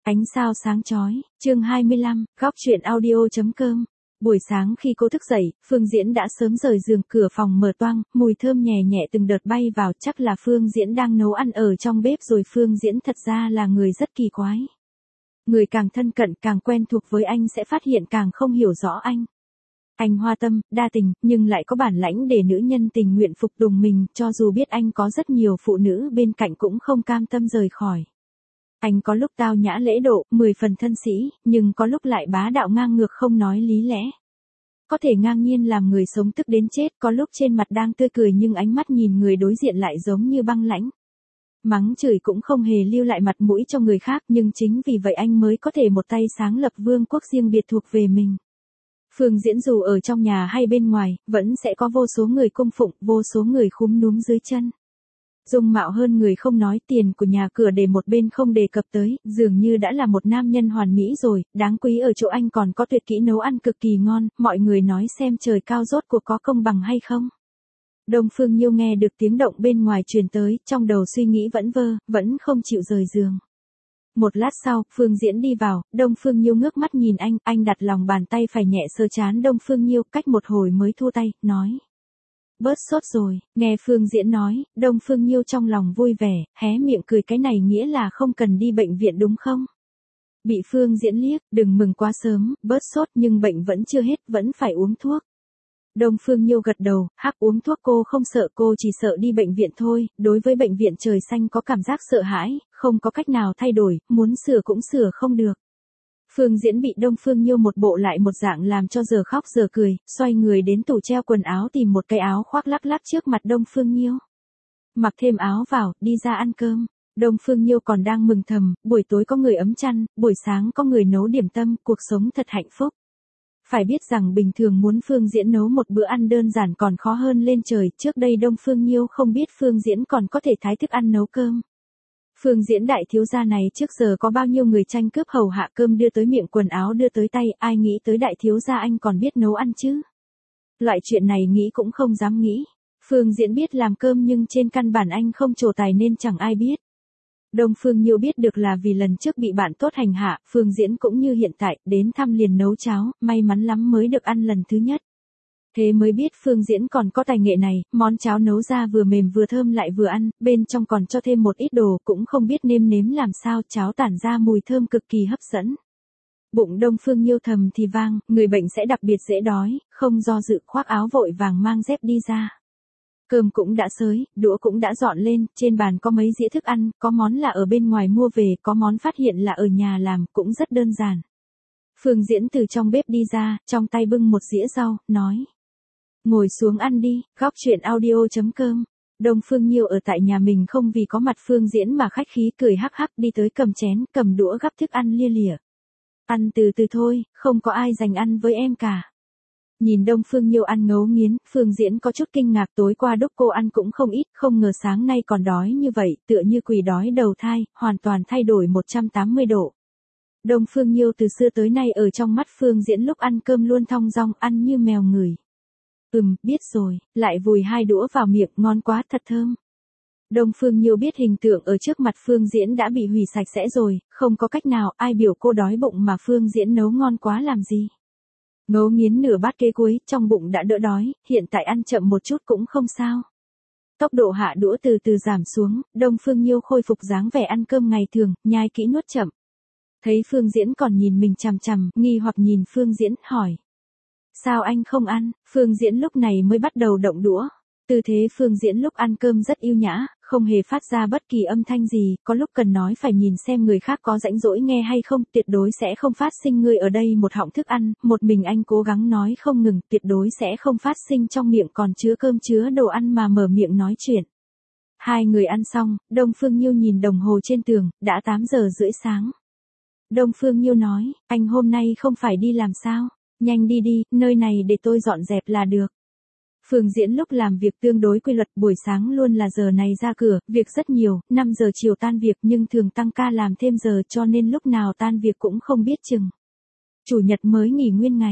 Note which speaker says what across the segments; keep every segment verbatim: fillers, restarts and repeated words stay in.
Speaker 1: Ánh sao sáng chói, chương hai mươi lăm, góc chuyện audio.com. Buổi sáng khi cô thức dậy, Phương Diễn đã sớm rời giường, cửa phòng mở toang, mùi thơm nhẹ nhẹ từng đợt bay vào, chắc là Phương Diễn đang nấu ăn ở trong bếp rồi. Phương Diễn thật ra là người rất kỳ quái. Người càng thân cận, càng quen thuộc với anh sẽ phát hiện càng không hiểu rõ anh. Anh hoa tâm, đa tình, nhưng lại có bản lãnh để nữ nhân tình nguyện phục tùng mình, cho dù biết anh có rất nhiều phụ nữ bên cạnh cũng không cam tâm rời khỏi. Anh có lúc tao nhã lễ độ, mười phần thân sĩ, nhưng có lúc lại bá đạo ngang ngược không nói lý lẽ. Có thể ngang nhiên làm người sống tức đến chết, có lúc trên mặt đang tươi cười nhưng ánh mắt nhìn người đối diện lại giống như băng lãnh. Mắng chửi cũng không hề lưu lại mặt mũi cho người khác, nhưng chính vì vậy anh mới có thể một tay sáng lập vương quốc riêng biệt thuộc về mình. Phương Diễn dù ở trong nhà hay bên ngoài, vẫn sẽ có vô số người cung phụng, vô số người khúm núm dưới chân. Dung mạo hơn người không nói, tiền của nhà cửa để một bên không đề cập tới, dường như đã là một nam nhân hoàn mỹ rồi. Đáng quý ở chỗ anh còn có tuyệt kỹ nấu ăn cực kỳ ngon, mọi người nói xem trời cao rốt cuộc có công bằng hay không. Đông Phương Nhiêu nghe được tiếng động bên ngoài truyền tới, trong đầu suy nghĩ vẫn vơ, vẫn không chịu rời giường. Một lát sau, Phương Diễn đi vào, Đông Phương Nhiêu ngước mắt nhìn anh, anh đặt lòng bàn tay phải nhẹ sờ trán Đông Phương Nhiêu, cách một hồi mới thu tay, nói. Bớt sốt rồi, nghe Phương Diễn nói, Đông Phương Nhiêu trong lòng vui vẻ, hé miệng cười, cái này nghĩa là không cần đi bệnh viện đúng không? Bị Phương Diễn liếc, đừng mừng quá sớm, bớt sốt nhưng bệnh vẫn chưa hết, vẫn phải uống thuốc. Đông Phương Nhiêu gật đầu, hắc, uống thuốc cô không sợ, cô chỉ sợ đi bệnh viện thôi, đối với bệnh viện trời xanh có cảm giác sợ hãi, không có cách nào thay đổi, muốn sửa cũng sửa không được. Phương Diễn bị Đông Phương Nhiêu một bộ lại một dạng làm cho giờ khóc giờ cười, xoay người đến tủ treo quần áo tìm một cái áo khoác lắc lắc trước mặt Đông Phương Nhiêu. Mặc thêm áo vào, đi ra ăn cơm. Đông Phương Nhiêu còn đang mừng thầm, buổi tối có người ấm chăn, buổi sáng có người nấu điểm tâm, cuộc sống thật hạnh phúc. Phải biết rằng bình thường muốn Phương Diễn nấu một bữa ăn đơn giản còn khó hơn lên trời, trước đây Đông Phương Nhiêu không biết Phương Diễn còn có thể thái thức ăn nấu cơm. Phương Diễn đại thiếu gia này trước giờ có bao nhiêu người tranh cướp hầu hạ, cơm đưa tới miệng, quần áo đưa tới tay, ai nghĩ tới đại thiếu gia anh còn biết nấu ăn chứ? Loại chuyện này nghĩ cũng không dám nghĩ. Phương Diễn biết làm cơm nhưng trên căn bản anh không trổ tài nên chẳng ai biết. Đông Phương Nhiêu biết được là vì lần trước bị bạn tốt hành hạ, Phương Diễn cũng như hiện tại, đến thăm liền nấu cháo, may mắn lắm mới được ăn lần thứ nhất. Thế mới biết Phương Diễn còn có tài nghệ này, món cháo nấu ra vừa mềm vừa thơm lại vừa ăn, bên trong còn cho thêm một ít đồ, cũng không biết nêm nếm làm sao, cháo tản ra mùi thơm cực kỳ hấp dẫn. Bụng Đông Phương Nhiêu thầm thì vang, người bệnh sẽ đặc biệt dễ đói, không do dự khoác áo vội vàng mang dép đi ra. Cơm cũng đã xới, đũa cũng đã dọn lên, trên bàn có mấy dĩa thức ăn, có món là ở bên ngoài mua về, có món phát hiện là ở nhà làm, cũng rất đơn giản. Phương Diễn từ trong bếp đi ra, trong tay bưng một dĩa rau, nói. Ngồi xuống ăn đi, góc chuyện audio.com. Đông Phương Nhiêu ở tại nhà mình không vì có mặt Phương Diễn mà khách khí, cười hắc hắc đi tới cầm chén, cầm đũa gắp thức ăn lia lịa. Ăn từ từ thôi, không có ai giành ăn với em cả. Nhìn Đông Phương Nhiêu ăn ngấu nghiến, Phương Diễn có chút kinh ngạc, tối qua đốc cô ăn cũng không ít, không ngờ sáng nay còn đói như vậy, tựa như quỷ đói đầu thai, hoàn toàn thay đổi một trăm tám mươi độ. Đông Phương Nhiêu từ xưa tới nay ở trong mắt Phương Diễn lúc ăn cơm luôn thong dong, ăn như mèo ngửi. Ừm, biết rồi, lại vùi hai đũa vào miệng, ngon quá, thật thơm. Đông Phương Nhiêu biết hình tượng ở trước mặt Phương Diễn đã bị hủy sạch sẽ rồi, không có cách nào, ai biểu cô đói bụng mà Phương Diễn nấu ngon quá làm gì. Ngấu nghiến nửa bát kế cuối, trong bụng đã đỡ đói, hiện tại ăn chậm một chút cũng không sao. Tốc độ hạ đũa từ từ giảm xuống, Đông Phương Nhiêu khôi phục dáng vẻ ăn cơm ngày thường, nhai kỹ nuốt chậm. Thấy Phương Diễn còn nhìn mình chằm chằm, nghi hoặc nhìn Phương Diễn, hỏi. Sao anh không ăn? Phương Diễn lúc này mới bắt đầu động đũa. Tư thế Phương Diễn lúc ăn cơm rất yêu nhã, không hề phát ra bất kỳ âm thanh gì, có lúc cần nói phải nhìn xem người khác có rãnh rỗi nghe hay không, tuyệt đối sẽ không phát sinh người ở đây một họng thức ăn, một mình anh cố gắng nói không ngừng, tuyệt đối sẽ không phát sinh trong miệng còn chứa cơm chứa đồ ăn mà mở miệng nói chuyện. Hai người ăn xong, Đông Phương Nhiêu nhìn đồng hồ trên tường, đã tám giờ rưỡi sáng. Đông Phương Nhiêu nói, anh hôm nay không phải đi làm sao? Nhanh đi đi, nơi này để tôi dọn dẹp là được. Phương Diễn lúc làm việc tương đối quy luật, buổi sáng luôn là giờ này ra cửa, việc rất nhiều, năm giờ chiều tan việc nhưng thường tăng ca làm thêm giờ cho nên lúc nào tan việc cũng không biết chừng. Chủ nhật mới nghỉ nguyên ngày.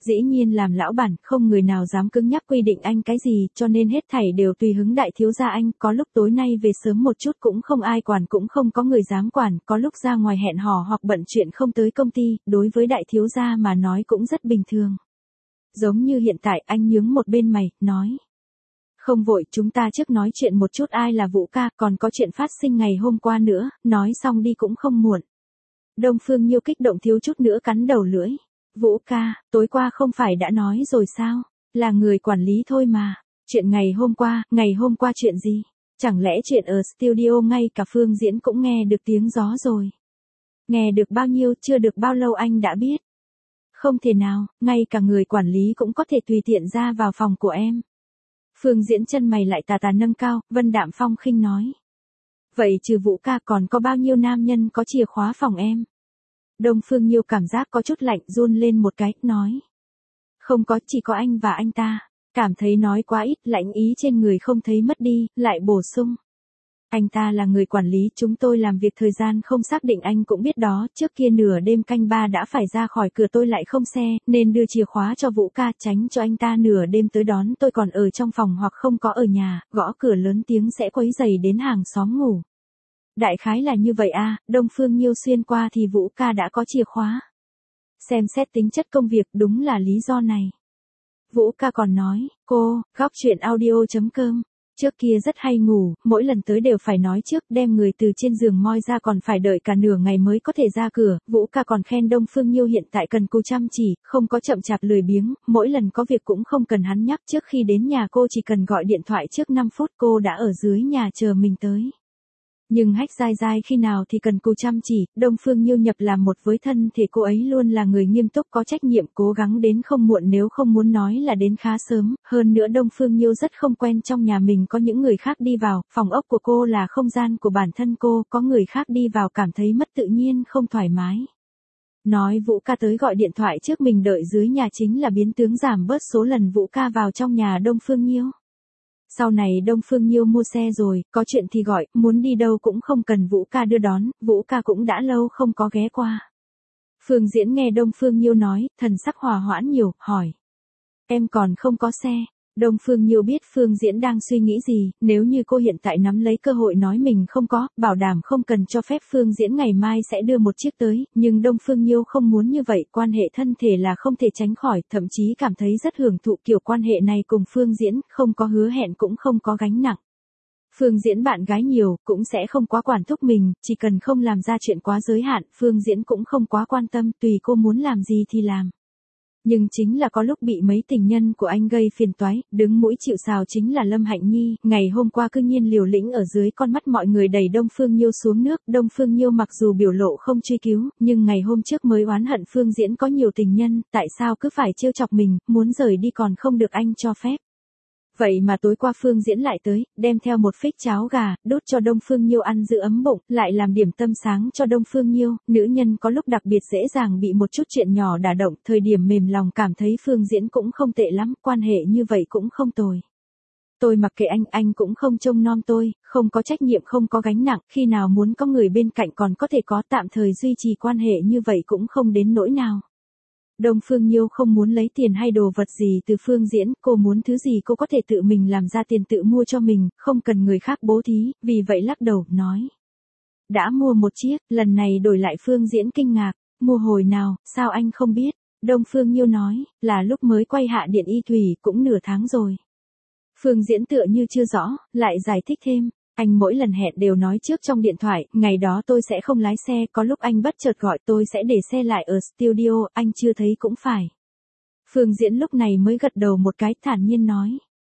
Speaker 1: Dĩ nhiên làm lão bản, không người nào dám cứng nhắc quy định anh cái gì, cho nên hết thảy đều tùy hứng đại thiếu gia anh, có lúc tối nay về sớm một chút cũng không ai quản cũng không có người dám quản, có lúc ra ngoài hẹn hò hoặc bận chuyện không tới công ty, đối với đại thiếu gia mà nói cũng rất bình thường. Giống như hiện tại anh nhướng một bên mày, nói. Không vội, chúng ta trước nói chuyện một chút ai là Vũ ca, còn có chuyện phát sinh ngày hôm qua nữa, nói xong đi cũng không muộn. Đông Phương Nhiêu kích động thiếu chút nữa cắn đầu lưỡi. Vũ ca, tối qua không phải đã nói rồi sao, là người quản lý thôi mà. Chuyện ngày hôm qua, ngày hôm qua chuyện gì? Chẳng lẽ chuyện ở studio ngay cả Phương Diễn cũng nghe được tiếng gió rồi? Nghe được bao nhiêu, chưa được bao lâu anh đã biết. Không thể nào, ngay cả người quản lý cũng có thể tùy tiện ra vào phòng của em. Phương Diễn chân mày lại tà tà nâng cao, Vân Đạm Phong khinh nói. Vậy trừ Vũ ca còn có bao nhiêu nam nhân có chìa khóa phòng em? Đông Phương Nhiêu cảm giác có chút lạnh run lên một cái, nói. Không có, chỉ có anh và anh ta. Cảm thấy nói quá ít, lãnh ý trên người không thấy mất đi, lại bổ sung. Anh ta là người quản lý, chúng tôi làm việc thời gian không xác định anh cũng biết đó, trước kia nửa đêm canh ba đã phải ra khỏi cửa tôi lại không xe, nên đưa chìa khóa cho Vũ ca tránh cho anh ta nửa đêm tới đón tôi còn ở trong phòng hoặc không có ở nhà, gõ cửa lớn tiếng sẽ quấy rầy đến hàng xóm ngủ. Đại khái là như vậy à, Đông Phương Nhiêu xuyên qua thì Vũ ca đã có chìa khóa. Xem xét tính chất công việc đúng là lý do này. Vũ ca còn nói, cô, góc chuyện audio chấm com. Trước kia rất hay ngủ, mỗi lần tới đều phải nói trước, đem người từ trên giường moi ra còn phải đợi cả nửa ngày mới có thể ra cửa. Vũ ca còn khen Đông Phương Nhiêu hiện tại cần cù chăm chỉ, không có chậm chạp lười biếng, mỗi lần có việc cũng không cần hắn nhắc, trước khi đến nhà cô chỉ cần gọi điện thoại trước năm phút cô đã ở dưới nhà chờ mình tới. Nhưng hách dai dai khi nào thì cần cù chăm chỉ, Đông Phương Nhiêu nhập làm một với thân thể cô ấy luôn là người nghiêm túc có trách nhiệm cố gắng đến không muộn nếu không muốn nói là đến khá sớm, hơn nữa Đông Phương Nhiêu rất không quen trong nhà mình có những người khác đi vào, phòng ốc của cô là không gian của bản thân cô, có người khác đi vào cảm thấy mất tự nhiên không thoải mái. Nói Vũ ca tới gọi điện thoại trước mình đợi dưới nhà chính là biến tướng giảm bớt số lần Vũ ca vào trong nhà Đông Phương Nhiêu. Sau này Đông Phương Nhiêu mua xe rồi, có chuyện thì gọi, muốn đi đâu cũng không cần Vũ ca đưa đón, Vũ ca cũng đã lâu không có ghé qua. Phương Diễn nghe Đông Phương Nhiêu nói, thần sắc hòa hoãn nhiều, hỏi. Em còn không có xe. Đông Phương Nhiêu biết Phương Diễn đang suy nghĩ gì, nếu như cô hiện tại nắm lấy cơ hội nói mình không có, bảo đảm không cần cho phép Phương Diễn ngày mai sẽ đưa một chiếc tới, nhưng Đông Phương Nhiêu không muốn như vậy, quan hệ thân thể là không thể tránh khỏi, thậm chí cảm thấy rất hưởng thụ kiểu quan hệ này cùng Phương Diễn, không có hứa hẹn cũng không có gánh nặng. Phương Diễn bạn gái nhiều, cũng sẽ không quá quản thúc mình, chỉ cần không làm ra chuyện quá giới hạn, Phương Diễn cũng không quá quan tâm, tùy cô muốn làm gì thì làm. Nhưng chính là có lúc bị mấy tình nhân của anh gây phiền toái, đứng mũi chịu sào chính là Lâm Hạnh Nhi, ngày hôm qua cư nhiên liều lĩnh ở dưới con mắt mọi người đẩy Đông Phương Nhiêu xuống nước, Đông Phương Nhiêu mặc dù biểu lộ không truy cứu, nhưng ngày hôm trước mới oán hận Phương Diễn có nhiều tình nhân, tại sao cứ phải trêu chọc mình, muốn rời đi còn không được anh cho phép. Vậy mà tối qua Phương Diễn lại tới, đem theo một phích cháo gà, đốt cho Đông Phương Nhiêu ăn giữ ấm bụng, lại làm điểm tâm sáng cho Đông Phương Nhiêu, nữ nhân có lúc đặc biệt dễ dàng bị một chút chuyện nhỏ đả động, thời điểm mềm lòng cảm thấy Phương Diễn cũng không tệ lắm, quan hệ như vậy cũng không tồi. Tôi mặc kệ anh, anh cũng không trông nom tôi, không có trách nhiệm không có gánh nặng, khi nào muốn có người bên cạnh còn có thể có tạm thời duy trì quan hệ như vậy cũng không đến nỗi nào. Đông Phương Nhiêu không muốn lấy tiền hay đồ vật gì từ Phương Diễn, cô muốn thứ gì cô có thể tự mình làm ra tiền tự mua cho mình, không cần người khác bố thí, vì vậy lắc đầu, nói. Đã mua một chiếc, lần này đổi lại Phương Diễn kinh ngạc, mua hồi nào, sao anh không biết? Đông Phương Nhiêu nói, là lúc mới quay Hạ Điện Y Thủy, cũng nửa tháng rồi. Phương Diễn tựa như chưa rõ, lại giải thích thêm. Anh mỗi lần hẹn đều nói trước trong điện thoại, ngày đó tôi sẽ không lái xe, có lúc anh bất chợt gọi tôi sẽ để xe lại ở studio, anh chưa thấy cũng phải. Phương Diễn lúc này mới gật đầu một cái thản nhiên nói.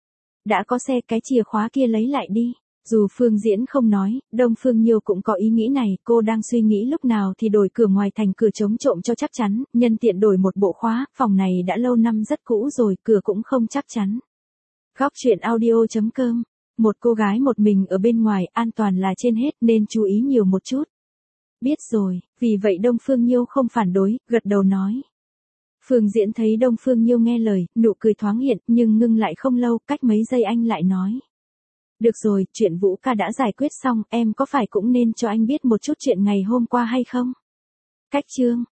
Speaker 1: Đã có xe cái chìa khóa kia lấy lại đi. Dù Phương Diễn không nói, Đông Phương Nhiêu cũng có ý nghĩ này, cô đang suy nghĩ lúc nào thì đổi cửa ngoài thành cửa chống trộm cho chắc chắn, nhân tiện đổi một bộ khóa, phòng này đã lâu năm rất cũ rồi, cửa cũng không chắc chắn. Góc chuyện audio chấm com. Một cô gái một mình ở bên ngoài, an toàn là trên hết nên chú ý nhiều một chút. Biết rồi, vì vậy Đông Phương Nhiêu không phản đối, gật đầu nói. Phương Diễn thấy Đông Phương Nhiêu nghe lời, nụ cười thoáng hiện, nhưng ngưng lại không lâu, cách mấy giây anh lại nói. Được rồi, chuyện Vũ ca đã giải quyết xong, em có phải cũng nên cho anh biết một chút chuyện ngày hôm qua hay không? Cách chương.